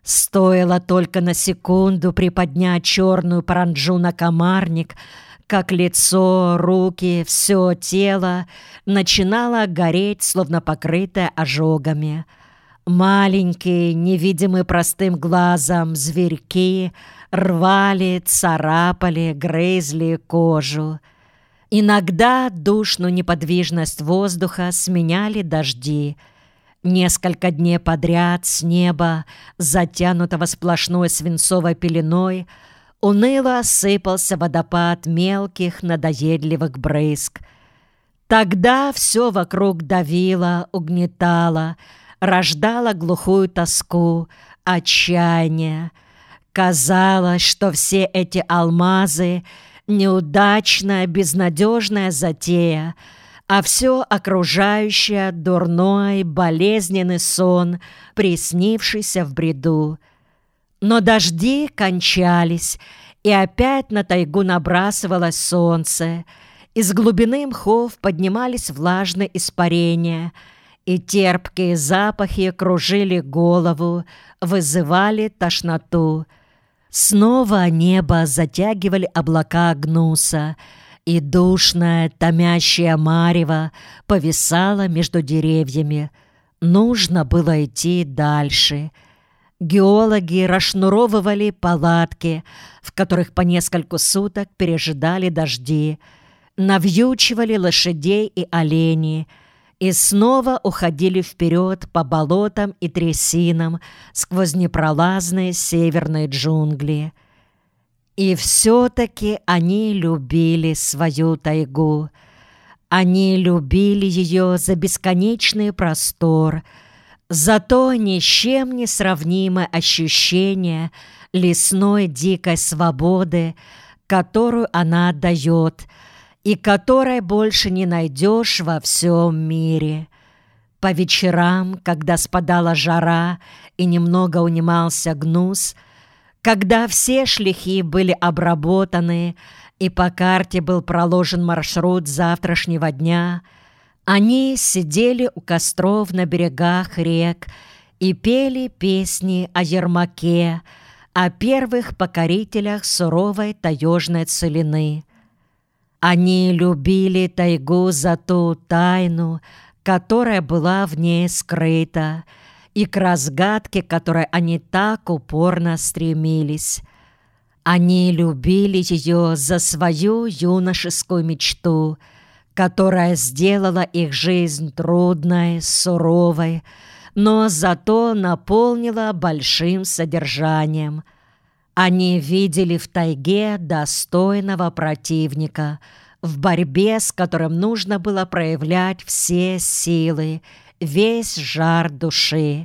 Стоило только на секунду приподнять черную паранджу на комарник, как лицо, руки, все тело начинало гореть, словно покрытое ожогами. Маленькие, невидимые простым глазом зверьки рвали, царапали, грызли кожу. Иногда душную неподвижность воздуха сменяли дожди. Несколько дней подряд с неба, затянутого сплошной свинцовой пеленой, уныло сыпался водопад мелких надоедливых брызг. Тогда все вокруг давило, угнетало, рождало глухую тоску, отчаяние. Казалось, что все эти алмазы — неудачная, безнадежная затея, а все окружающее — дурной, болезненный сон, приснившийся в бреду. Но дожди кончались, и опять на тайгу набрасывалось солнце. Из глубины мхов поднимались влажные испарения, и терпкие запахи кружили голову, вызывали тошноту. Снова небо затягивали облака гнуса, и душное, томящее марево повисало между деревьями. Нужно было идти дальше. Геологи расшнуровывали палатки, в которых по несколько суток пережидали дожди, навьючивали лошадей и оленей и снова уходили вперед по болотам и трясинам сквозь непролазные северные джунгли. И все-таки они любили свою тайгу. Они любили ее за бесконечный простор, за то ни с чем не сравнимое ощущение лесной дикой свободы, которую она дает и которой больше не найдешь во всем мире. По вечерам, когда спадала жара и немного унимался гнус, когда все шляхи были обработаны и по карте был проложен маршрут завтрашнего дня, они сидели у костров на берегах рек и пели песни о Ермаке, о первых покорителях суровой таежной целины. Они любили тайгу за ту тайну, которая была в ней скрыта, и к разгадке, которой они так упорно стремились. Они любили ее за свою юношескую мечту, которая сделала их жизнь трудной, суровой, но зато наполнила большим содержанием. Они видели в тайге достойного противника, в борьбе с которым нужно было проявлять все силы, весь жар души.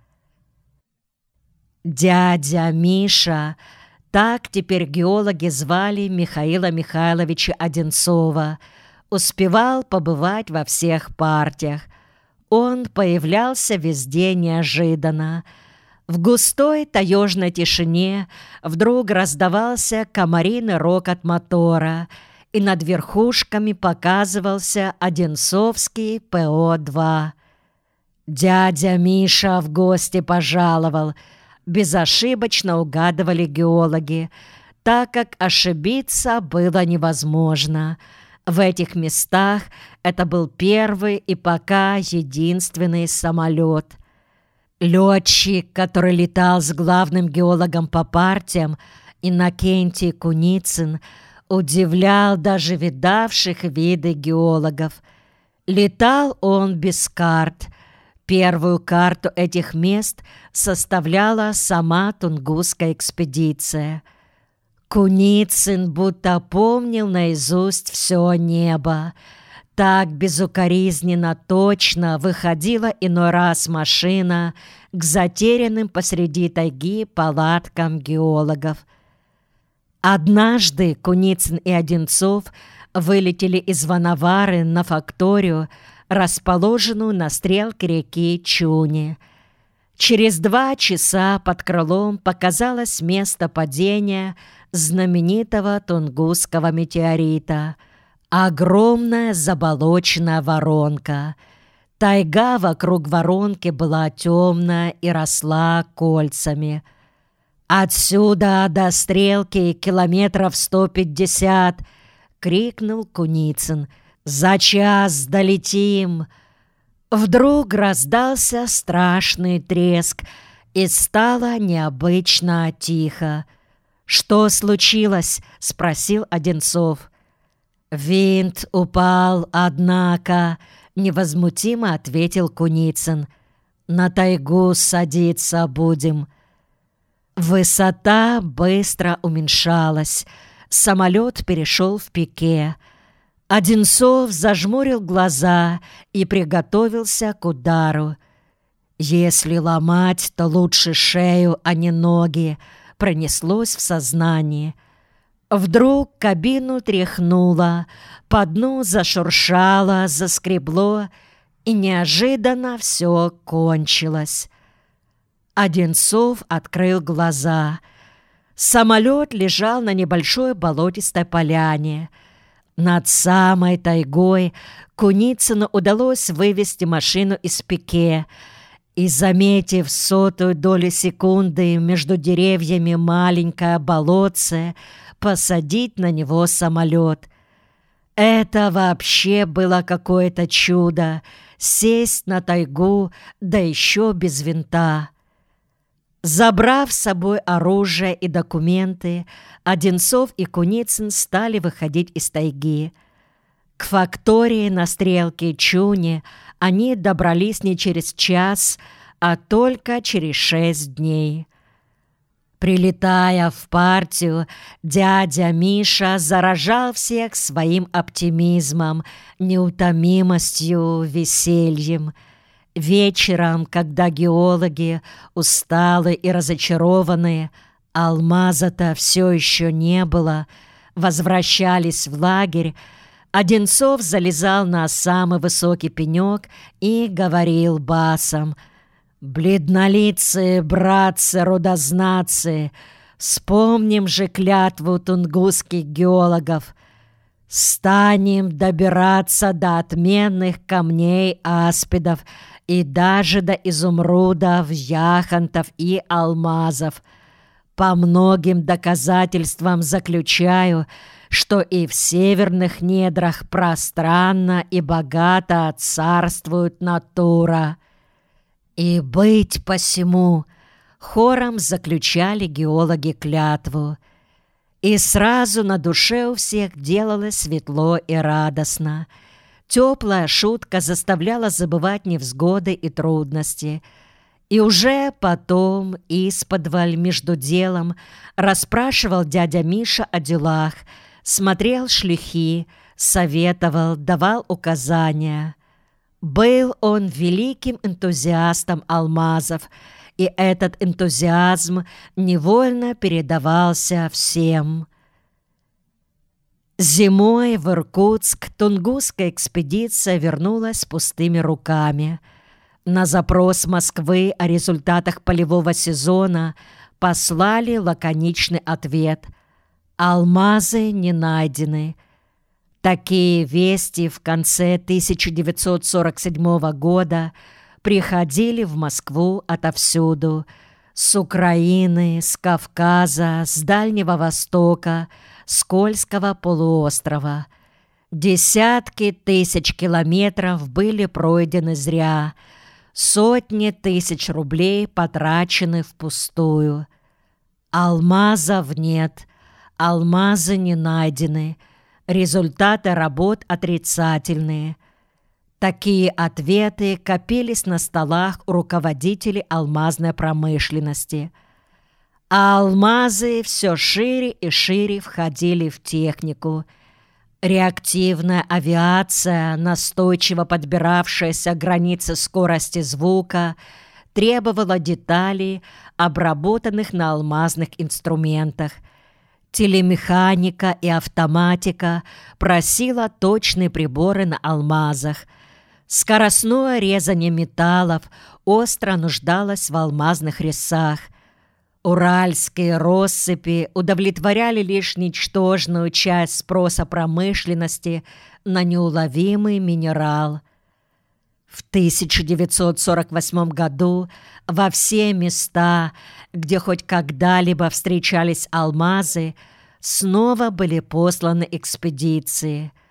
Дядя Миша, так теперь геологи звали Михаила Михайловича Одинцова, успевал побывать во всех партиях. Он появлялся везде неожиданно. В густой таежной тишине вдруг раздавался комариный рокот мотора, и над верхушками показывался одинцовский ПО-2. «Дядя Миша в гости пожаловал», безошибочно угадывали геологи, так как ошибиться было невозможно. В этих местах это был первый и пока единственный самолет. Летчик, который летал с главным геологом по партиям, Иннокентий Куницын, удивлял даже видавших виды геологов. Летал он без карт. Первую карту этих мест составляла сама Тунгусская экспедиция. Куницын будто помнил наизусть все небо. Так безукоризненно точно выходила иной раз машина к затерянным посреди тайги палаткам геологов. Однажды Куницын и Одинцов вылетели из Ванавары на факторию, расположенную на стрелке реки Чуни. Через 2 часа под крылом показалось место падения знаменитого Тунгусского метеорита — огромная заболоченная воронка. Тайга вокруг воронки была темная и росла кольцами. «Отсюда до стрелки километров 150!» — крикнул Куницын. «За час долетим!» Вдруг раздался страшный треск, и стало необычно тихо. «Что случилось?» — спросил Одинцов. «Винт упал, однако», — невозмутимо ответил Куницын. «На тайгу садиться будем». Высота быстро уменьшалась. Самолет перешел в пике. Одинцов зажмурил глаза и приготовился к удару. «Если ломать, то лучше шею, а не ноги», — пронеслось в сознании. Вдруг кабину тряхнуло, по дну зашуршало, заскребло, и неожиданно все кончилось. Одинцов открыл глаза. Самолет лежал на небольшой болотистой поляне. Над самой тайгой Куницыну удалось вывести машину из пике и, заметив сотую долю секунды между деревьями маленькое болотце, посадить на него самолет. Это вообще было какое-то чудо — сесть на тайгу, да еще без винта. Забрав с собой оружие и документы, Одинцов и Куницын стали выходить из тайги. К фактории на стрелке Чуни они добрались не через час, а только через 6 дней. Прилетая в партию, дядя Миша заражал всех своим оптимизмом, неутомимостью, весельем. Вечером, когда геологи, усталые и разочарованные, алмаза-то все еще не было, возвращались в лагерь, Одинцов залезал на самый высокий пенек и говорил басом: «Бледнолицые братцы-рудознатцы, вспомним же клятву тунгусских геологов. Станем добираться до отменных камней аспидов и даже до изумрудов, яхонтов и алмазов. По многим доказательствам заключаю, что и в северных недрах пространно и богато царствует натура. И быть посему», — хором заключали геологи клятву. И сразу на душе у всех делалось светло и радостно. Теплая шутка заставляла забывать невзгоды и трудности. И уже потом исподволь между делом расспрашивал дядя Миша о делах, смотрел шлюхи, советовал, давал указания. Был он великим энтузиастом алмазов, и этот энтузиазм невольно передавался всем. Зимой в Иркутск тунгусская экспедиция вернулась с пустыми руками. На запрос Москвы о результатах полевого сезона послали лаконичный ответ: «Алмазы не найдены». Такие вести в конце 1947 года приходили в Москву отовсюду: с Украины, с Кавказа, с Дальнего Востока, с Кольского полуострова. Десятки тысяч километров были пройдены зря, сотни тысяч рублей потрачены впустую. Алмазов нет, алмазы не найдены, результаты работ отрицательные. Такие ответы копились на столах у руководителей алмазной промышленности. А алмазы все шире и шире входили в технику. Реактивная авиация, настойчиво подбиравшаяся к границе скорости звука, требовала деталей, обработанных на алмазных инструментах. Телемеханика и автоматика просила точные приборы на алмазах. Скоростное резание металлов остро нуждалось в алмазных резцах. Уральские россыпи удовлетворяли лишь ничтожную часть спроса промышленности на неуловимый минерал. В 1948 году во все места, где хоть когда-либо встречались алмазы, снова были посланы экспедиции.